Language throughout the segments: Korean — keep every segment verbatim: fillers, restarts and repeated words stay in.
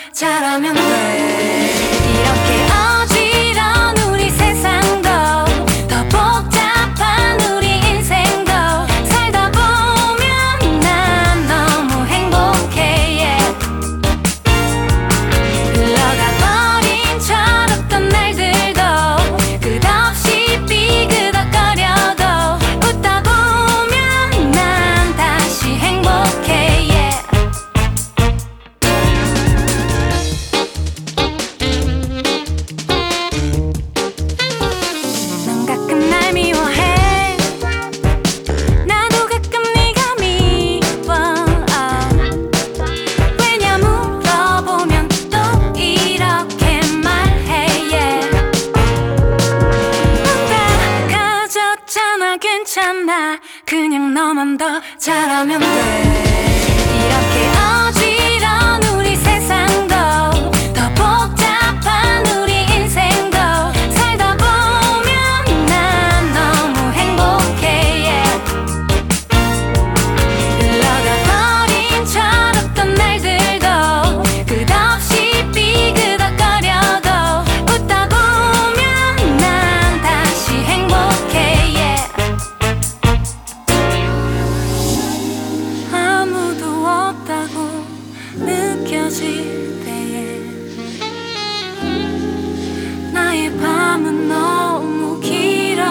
잘하면 돼. 이렇게 어지러운 우리 세상도 더 복잡한 우리 인생도 살다 보면 난 너무 행복해 yeah. 흘러가버린 철없던 날들도 끝없이 삐그덕거려도 웃다 보면 난 다시 행복해 yeah. 넌 가끔 날 미워해 나도 가끔 네가 미워 왜냐 물어보면 또 이렇게 말해 yeah. 넌 다 가졌잖아 괜찮아 그냥 너만 더 잘하면 돼. 이렇게 어지러운 우리 세상도 더 복잡한 우리 인생도 살다 보면 난 너무 행복해 yeah. 흘러가버린 철없던 날들도 끝없이 삐그덕거려도 웃다 보면 난 다시 행복해 yeah. 아무도 없다고 느껴질 때에 나의 밤은 너무 길어.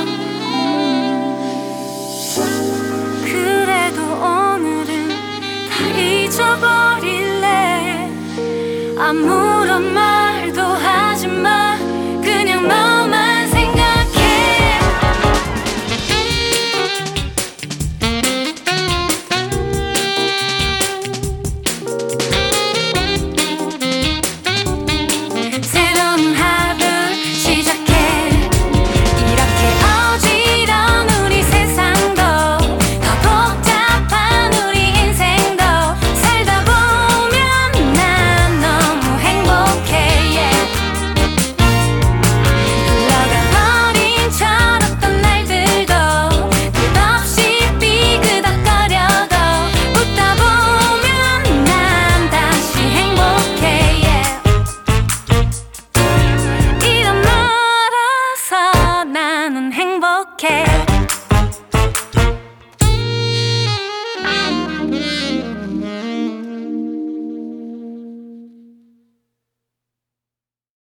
그래도 오늘은 다 잊어버릴래. 아무런 말